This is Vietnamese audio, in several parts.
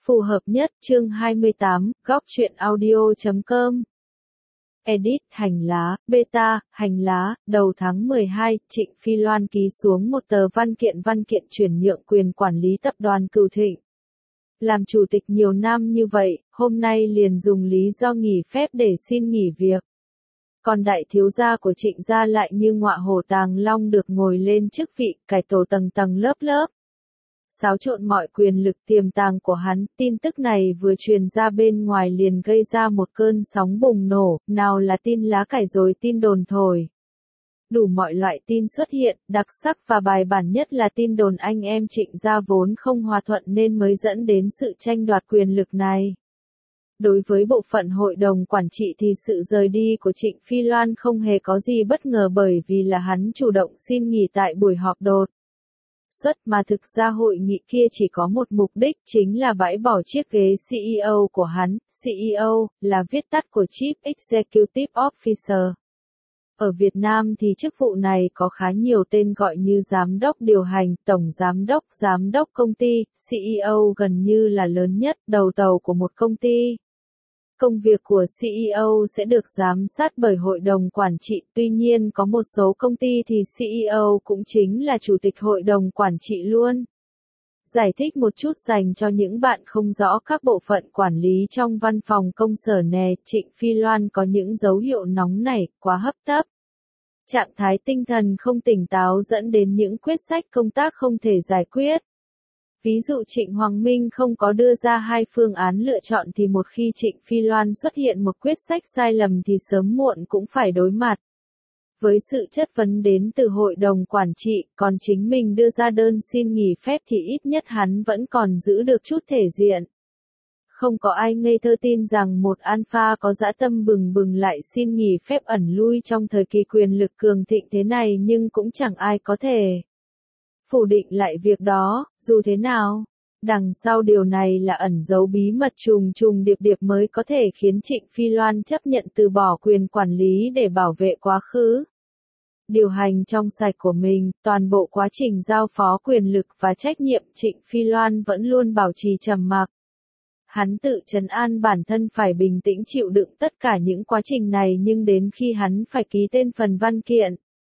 Phù hợp nhất, chương 28, góc truyện audio.com. Edit, hành lá, beta, hành lá, đầu tháng 12, Trịnh Phi Loan ký xuống một tờ văn kiện chuyển nhượng quyền quản lý tập đoàn Cửu Thịnh. Làm chủ tịch nhiều năm như vậy, hôm nay liền dùng lý do nghỉ phép để xin nghỉ việc. Còn đại thiếu gia của Trịnh gia lại như ngọa hổ tàng long được ngồi lên chức vị, cải tổ tầng tầng lớp lớp. Xáo trộn mọi quyền lực tiềm tàng của hắn, tin tức này vừa truyền ra bên ngoài liền gây ra một cơn sóng bùng nổ, nào là tin lá cải rồi tin đồn thổi. Đủ mọi loại tin xuất hiện, đặc sắc và bài bản nhất là tin đồn anh em Trịnh gia vốn không hòa thuận nên mới dẫn đến sự tranh đoạt quyền lực này. Đối với bộ phận hội đồng quản trị thì sự rời đi của Trịnh Phi Loan không hề có gì bất ngờ bởi vì là hắn chủ động xin nghỉ tại buổi họp đột xuất mà thực ra hội nghị kia chỉ có một mục đích chính là bãi bỏ chiếc ghế CEO của hắn. CEO là viết tắt của Chief Executive Officer. Ở Việt Nam thì chức vụ này có khá nhiều tên gọi như giám đốc điều hành, tổng giám đốc công ty, CEO gần như là lớn nhất, đầu tàu của một công ty. Công việc của CEO sẽ được giám sát bởi hội đồng quản trị, tuy nhiên có một số công ty thì CEO cũng chính là chủ tịch hội đồng quản trị luôn. Giải thích một chút dành cho những bạn không rõ các bộ phận quản lý trong văn phòng công sở nè, Trịnh Phi Loan có những dấu hiệu nóng nảy, quá hấp tấp. Trạng thái tinh thần không tỉnh táo dẫn đến những quyết sách công tác không thể giải quyết. Ví dụ Trịnh Hoàng Minh không có đưa ra hai phương án lựa chọn thì một khi Trịnh Phi Loan xuất hiện một quyết sách sai lầm thì sớm muộn cũng phải đối mặt với sự chất vấn đến từ hội đồng quản trị, còn chính mình đưa ra đơn xin nghỉ phép thì ít nhất hắn vẫn còn giữ được chút thể diện. Không có ai ngây thơ tin rằng một alpha có dã tâm bừng bừng lại xin nghỉ phép ẩn lui trong thời kỳ quyền lực cường thịnh thế này, nhưng cũng chẳng ai có thể phủ định lại việc đó. Dù thế nào, đằng sau điều này là ẩn dấu bí mật trùng điệp mới có thể khiến Trịnh Phi Loan chấp nhận từ bỏ quyền quản lý để bảo vệ quá khứ điều hành trong sạch của mình. Toàn bộ quá trình giao phó quyền lực và trách nhiệm, Trịnh Phi Loan vẫn luôn bảo trì trầm mặc. Hắn tự trấn an bản thân phải bình tĩnh chịu đựng tất cả những quá trình này, nhưng đến khi hắn phải ký tên phần văn kiện,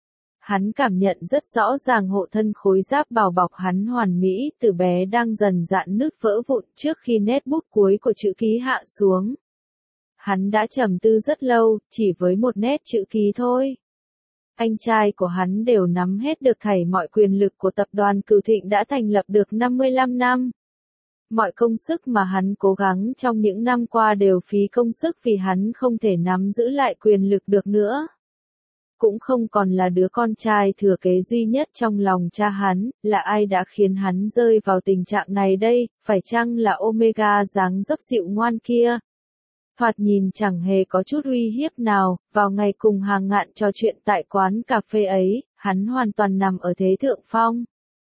hắn cảm nhận rất rõ ràng hộ thân khối giáp bảo bọc hắn hoàn mỹ từ bé đang dần rạn nứt vỡ vụn trước khi nét bút cuối của chữ ký hạ xuống. Hắn đã trầm tư rất lâu, chỉ với một nét chữ ký thôi. Anh trai của hắn đều nắm hết được thảy mọi quyền lực của tập đoàn Cửu Thịnh đã thành lập được 55 năm. Mọi công sức mà hắn cố gắng trong những năm qua đều phí công sức vì hắn không thể nắm giữ lại quyền lực được nữa. Cũng không còn là đứa con trai thừa kế duy nhất trong lòng cha hắn, là ai đã khiến hắn rơi vào tình trạng này đây, phải chăng là Omega dáng dấp dịu ngoan kia? Thoạt nhìn chẳng hề có chút uy hiếp nào, vào ngày cùng Hàng Ngạn trò chuyện tại quán cà phê ấy, hắn hoàn toàn nằm ở thế thượng phong.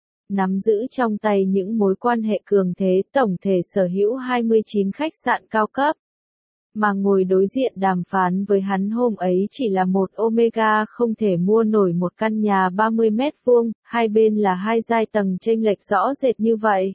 Nắm giữ trong tay những mối quan hệ cường thế, tổng thể sở hữu 29 khách sạn cao cấp. Mà ngồi đối diện đàm phán với hắn hôm ấy chỉ là một Omega không thể mua nổi một căn nhà 30 mét vuông, hai bên là hai giai tầng chênh lệch rõ rệt như vậy.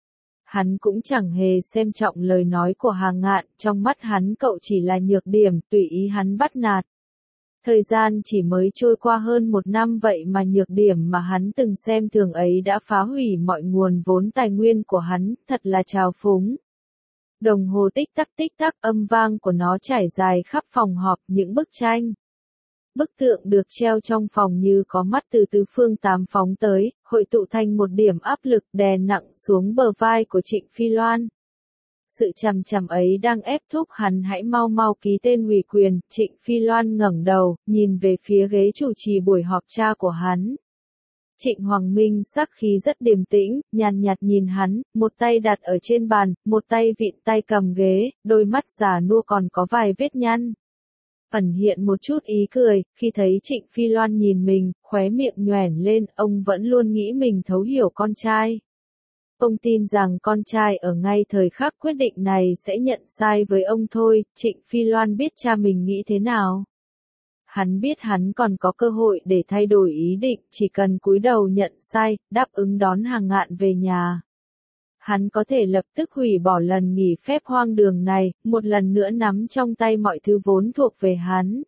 Hắn cũng chẳng hề xem trọng lời nói của Hàng Ngạn, trong mắt hắn cậu chỉ là nhược điểm, tùy ý hắn bắt nạt. Thời gian chỉ mới trôi qua hơn một năm vậy mà nhược điểm mà hắn từng xem thường ấy đã phá hủy mọi nguồn vốn tài nguyên của hắn, thật là trào phúng. Đồng hồ tích tắc, âm vang của nó trải dài khắp phòng họp, những bức tranh, bức tượng được treo trong phòng như có mắt từ tứ phương tám phóng tới, hội tụ thành một điểm áp lực đè nặng xuống bờ vai của Trịnh Phi Loan. Sự chằm chằm ấy đang ép thúc hắn hãy mau ký tên ủy quyền. Trịnh Phi Loan ngẩng đầu, nhìn về phía ghế chủ trì buổi họp cha của hắn. Trịnh Hoàng Minh sắc khí rất điềm tĩnh, nhàn nhạt nhìn hắn, một tay đặt ở trên bàn, một tay vịn tay cầm ghế, đôi mắt già nua còn có vài vết nhăn. Ẩn hiện một chút ý cười, khi thấy Trịnh Phi Loan nhìn mình, khóe miệng nhoẻn lên, ông vẫn luôn nghĩ mình thấu hiểu con trai. Ông tin rằng con trai ở ngay thời khắc quyết định này sẽ nhận sai với ông thôi. Trịnh Phi Loan biết cha mình nghĩ thế nào. Hắn biết hắn còn có cơ hội để thay đổi ý định, chỉ cần cúi đầu nhận sai, đáp ứng đón Hàng Ngạn về nhà. Hắn có thể lập tức hủy bỏ lần nghỉ phép hoang đường này, một lần nữa nắm trong tay mọi thứ vốn thuộc về hắn.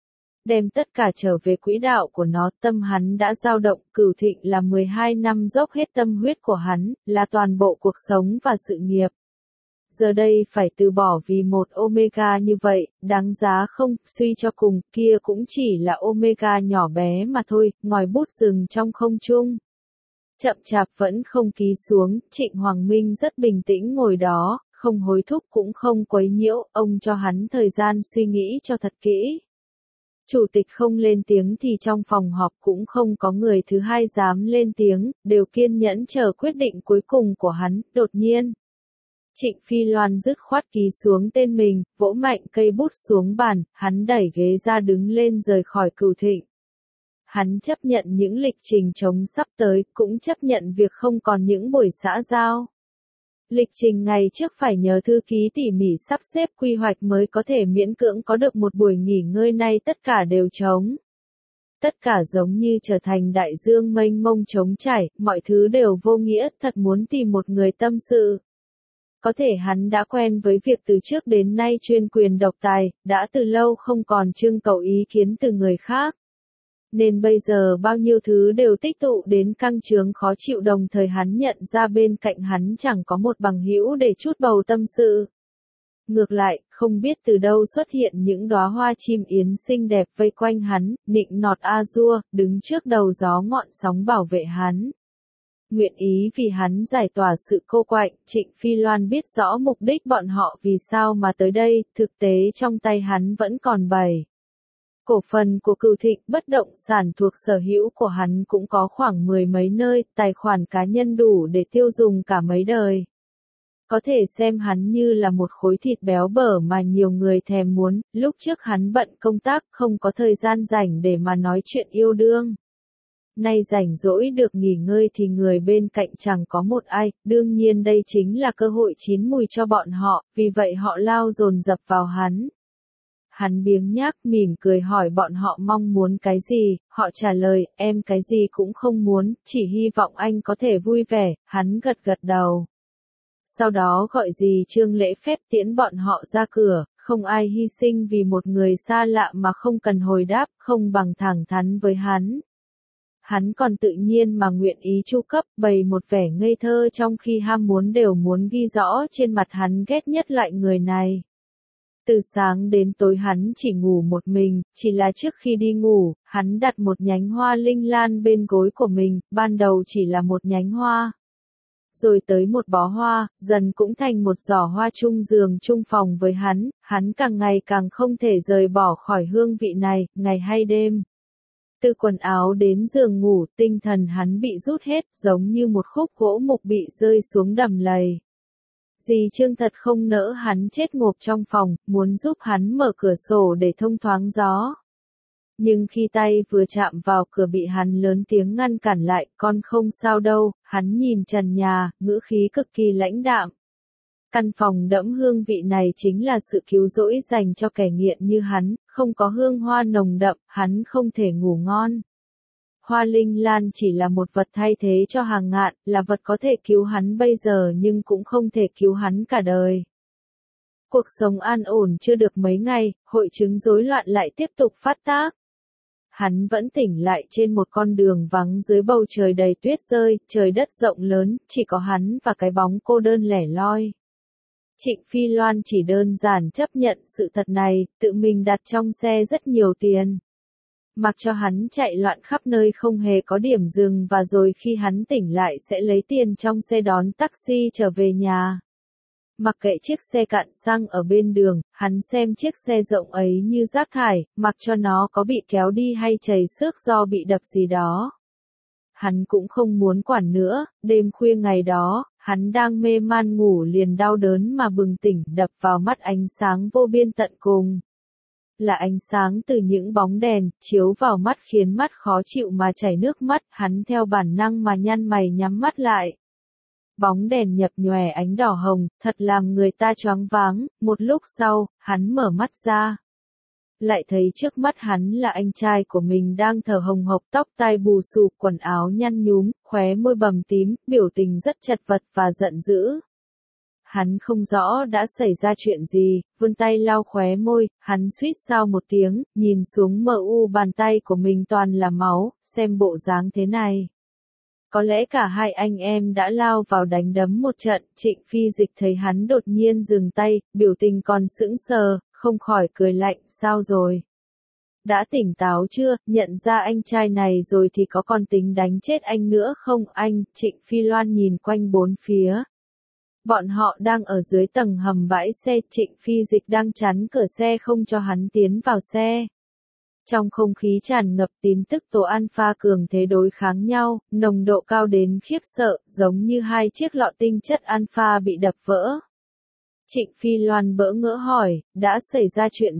Đem tất cả trở về quỹ đạo của nó, tâm hắn đã dao động, Cửu Thịnh là 12 năm dốc hết tâm huyết của hắn, là toàn bộ cuộc sống và sự nghiệp. Giờ đây phải từ bỏ vì một Omega như vậy, đáng giá không, suy cho cùng, kia cũng chỉ là Omega nhỏ bé mà thôi, ngòi bút dừng trong không trung. Chậm chạp vẫn không ký xuống, Trịnh Hoàng Minh rất bình tĩnh ngồi đó, không hối thúc cũng không quấy nhiễu, ông cho hắn thời gian suy nghĩ cho thật kỹ. Chủ tịch không lên tiếng thì trong phòng họp cũng không có người thứ hai dám lên tiếng, đều kiên nhẫn chờ quyết định cuối cùng của hắn, đột nhiên. Trịnh Phi Loan dứt khoát ký xuống tên mình, vỗ mạnh cây bút xuống bàn, hắn đẩy ghế ra đứng lên rời khỏi Cửu Thịnh. Hắn chấp nhận những lịch trình trống sắp tới, cũng chấp nhận việc không còn những buổi xã giao. Lịch trình ngày trước phải nhờ thư ký tỉ mỉ sắp xếp quy hoạch mới có thể miễn cưỡng có được một buổi nghỉ ngơi, nay tất cả đều trống. Tất cả giống như trở thành đại dương mênh mông trống trải, mọi thứ đều vô nghĩa, thật muốn tìm một người tâm sự. Có thể hắn đã quen với việc từ trước đến nay chuyên quyền độc tài, đã từ lâu không còn trưng cầu ý kiến từ người khác. Nên bây giờ bao nhiêu thứ đều tích tụ đến căng chướng khó chịu, đồng thời hắn nhận ra bên cạnh hắn chẳng có một bằng hữu để trút bầu tâm sự. Ngược lại, không biết từ đâu xuất hiện những đóa hoa chim yến xinh đẹp vây quanh hắn, nịnh nọt a dua, đứng trước đầu gió ngọn sóng bảo vệ hắn. Nguyện ý vì hắn giải tỏa sự cô quạnh, Trịnh Phi Loan biết rõ mục đích bọn họ vì sao mà tới đây, thực tế trong tay hắn vẫn còn 7 cổ phần của Cửu Thịnh, bất động sản thuộc sở hữu của hắn cũng có khoảng 10 mấy nơi, tài khoản cá nhân đủ để tiêu dùng cả mấy đời. Có thể xem hắn như là một khối thịt béo bở mà nhiều người thèm muốn, lúc trước hắn bận công tác không có thời gian rảnh để mà nói chuyện yêu đương. Nay rảnh rỗi được nghỉ ngơi thì người bên cạnh chẳng có một ai, đương nhiên đây chính là cơ hội chín mùi cho bọn họ, vì vậy họ lao dồn dập vào hắn. Hắn biếng nhác mỉm cười hỏi bọn họ mong muốn cái gì, họ trả lời, em cái gì cũng không muốn, chỉ hy vọng anh có thể vui vẻ, hắn gật gật đầu. Sau đó gọi dì Trương lễ phép tiễn bọn họ ra cửa, không ai hy sinh vì một người xa lạ mà không cần hồi đáp, không bằng thẳng thắn với hắn. Hắn còn tự nhiên mà nguyện ý chu cấp, bày một vẻ ngây thơ trong khi ham muốn đều muốn ghi rõ trên mặt hắn ghét nhất loại người này. Từ sáng đến tối hắn chỉ ngủ một mình, chỉ là trước khi đi ngủ, hắn đặt một nhánh hoa linh lan bên gối của mình, ban đầu chỉ là một nhánh hoa. Rồi tới một bó hoa, dần cũng thành một giỏ hoa chung giường chung phòng với hắn càng ngày càng không thể rời bỏ khỏi hương vị này, ngày hay đêm. Từ quần áo đến giường ngủ, tinh thần hắn bị rút hết, giống như một khúc gỗ mục bị rơi xuống đầm lầy. Dì Trương thật không nỡ hắn chết ngộp trong phòng, muốn giúp hắn mở cửa sổ để thông thoáng gió. Nhưng khi tay vừa chạm vào cửa bị hắn lớn tiếng ngăn cản lại, con không sao đâu, hắn nhìn trần nhà, ngữ khí cực kỳ lãnh đạm. Căn phòng đẫm hương vị này chính là sự cứu rỗi dành cho kẻ nghiện như hắn, không có hương hoa nồng đậm, hắn không thể ngủ ngon. Hoa linh lan chỉ là một vật thay thế cho hàng ngạn, là vật có thể cứu hắn bây giờ nhưng cũng không thể cứu hắn cả đời. Cuộc sống an ổn chưa được mấy ngày, hội chứng rối loạn lại tiếp tục phát tác. Hắn vẫn tỉnh lại trên một con đường vắng dưới bầu trời đầy tuyết rơi, trời đất rộng lớn, chỉ có hắn và cái bóng cô đơn lẻ loi. Trịnh Phi Loan chỉ đơn giản chấp nhận sự thật này, tự mình đặt trong xe rất nhiều tiền. Mặc cho hắn chạy loạn khắp nơi không hề có điểm dừng và rồi khi hắn tỉnh lại sẽ lấy tiền trong xe đón taxi trở về nhà. Mặc kệ chiếc xe cạn xăng ở bên đường, hắn xem chiếc xe rộng ấy như rác thải, mặc cho nó có bị kéo đi hay chảy xước do bị đập gì đó. Hắn cũng không muốn quản nữa, đêm khuya ngày đó, hắn đang mê man ngủ liền đau đớn mà bừng tỉnh, đập vào mắt ánh sáng vô biên tận cùng. Là ánh sáng từ những bóng đèn, chiếu vào mắt khiến mắt khó chịu mà chảy nước mắt, hắn theo bản năng mà nhăn mày nhắm mắt lại. Bóng đèn nhập nhòe ánh đỏ hồng, thật làm người ta choáng váng, một lúc sau, hắn mở mắt ra. lại thấy trước mắt hắn là anh trai của mình đang thở hồng hộc, tóc tai bù xù, quần áo nhăn nhúm, khóe môi bầm tím, biểu tình rất chật vật và giận dữ. Hắn không rõ đã xảy ra chuyện gì, vươn tay lau khóe môi, hắn suýt sao một tiếng, nhìn xuống mờ u bàn tay của mình toàn là máu, xem bộ dáng thế này. Có lẽ cả hai anh em đã lao vào đánh đấm một trận, Trịnh Phi Dịch thấy hắn đột nhiên dừng tay, biểu tình còn sững sờ, không khỏi cười lạnh, sao rồi? Đã tỉnh táo chưa, nhận ra anh trai này rồi thì có còn tính đánh chết anh nữa không anh? Trịnh Phi Loan nhìn quanh bốn phía. Bọn họ đang ở dưới tầng hầm bãi xe, Trịnh Phi Dịch đang chắn cửa xe không cho hắn tiến vào xe. Trong không khí tràn ngập tin tức tố alpha cường thế đối kháng nhau, nồng độ cao đến khiếp sợ, giống như hai chiếc lọ tinh chất alpha bị đập vỡ. Trịnh Phi Loan bỡ ngỡ hỏi, đã xảy ra chuyện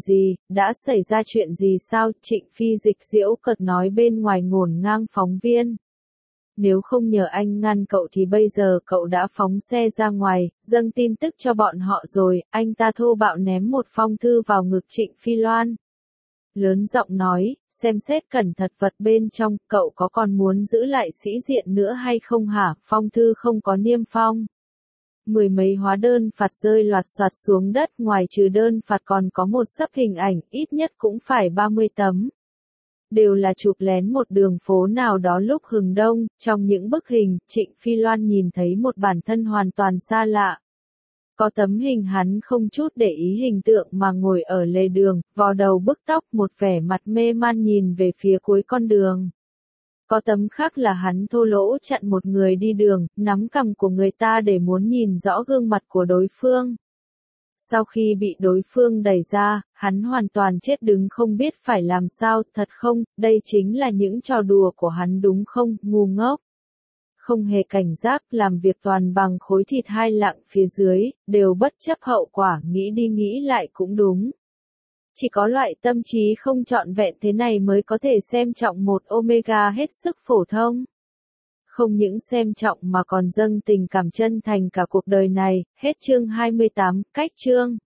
gì sao? Trịnh Phi Dịch giễu cợt nói bên ngoài ngổn ngang phóng viên. Nếu không nhờ anh ngăn cậu thì bây giờ cậu đã phóng xe ra ngoài, dâng tin tức cho bọn họ rồi, anh ta thô bạo ném một phong thư vào ngực Trịnh Phi Loan. Lớn giọng nói, xem xét cẩn thận vật bên trong, cậu có còn muốn giữ lại sĩ diện nữa hay không hả? Phong thư không có niêm phong. Mười mấy hóa đơn phạt rơi loạt soạt xuống đất, ngoài trừ đơn phạt còn có một xấp hình ảnh, ít nhất cũng phải 30 tấm. Đều là chụp lén một đường phố nào đó lúc hừng đông, trong những bức hình, Trịnh Phi Loan nhìn thấy một bản thân hoàn toàn xa lạ. Có tấm hình hắn không chút để ý hình tượng mà ngồi ở lề đường, vò đầu bức tóc, một vẻ mặt mê man nhìn về phía cuối con đường. Có tấm khác là hắn thô lỗ chặn một người đi đường, nắm cằm của người ta để muốn nhìn rõ gương mặt của đối phương. Sau khi bị đối phương đẩy ra, hắn hoàn toàn chết đứng không biết phải làm sao, thật không, đây chính là những trò đùa của hắn đúng không, ngu ngốc. Không hề cảnh giác, làm việc toàn bằng khối thịt hai lạng phía dưới, đều bất chấp hậu quả, nghĩ đi nghĩ lại cũng đúng. Chỉ có loại tâm trí không trọn vẹn thế này mới có thể xem trọng một Omega hết sức phổ thông. Không những xem trọng mà còn dâng tình cảm chân thành cả cuộc đời này, hết chương 28, cách chương.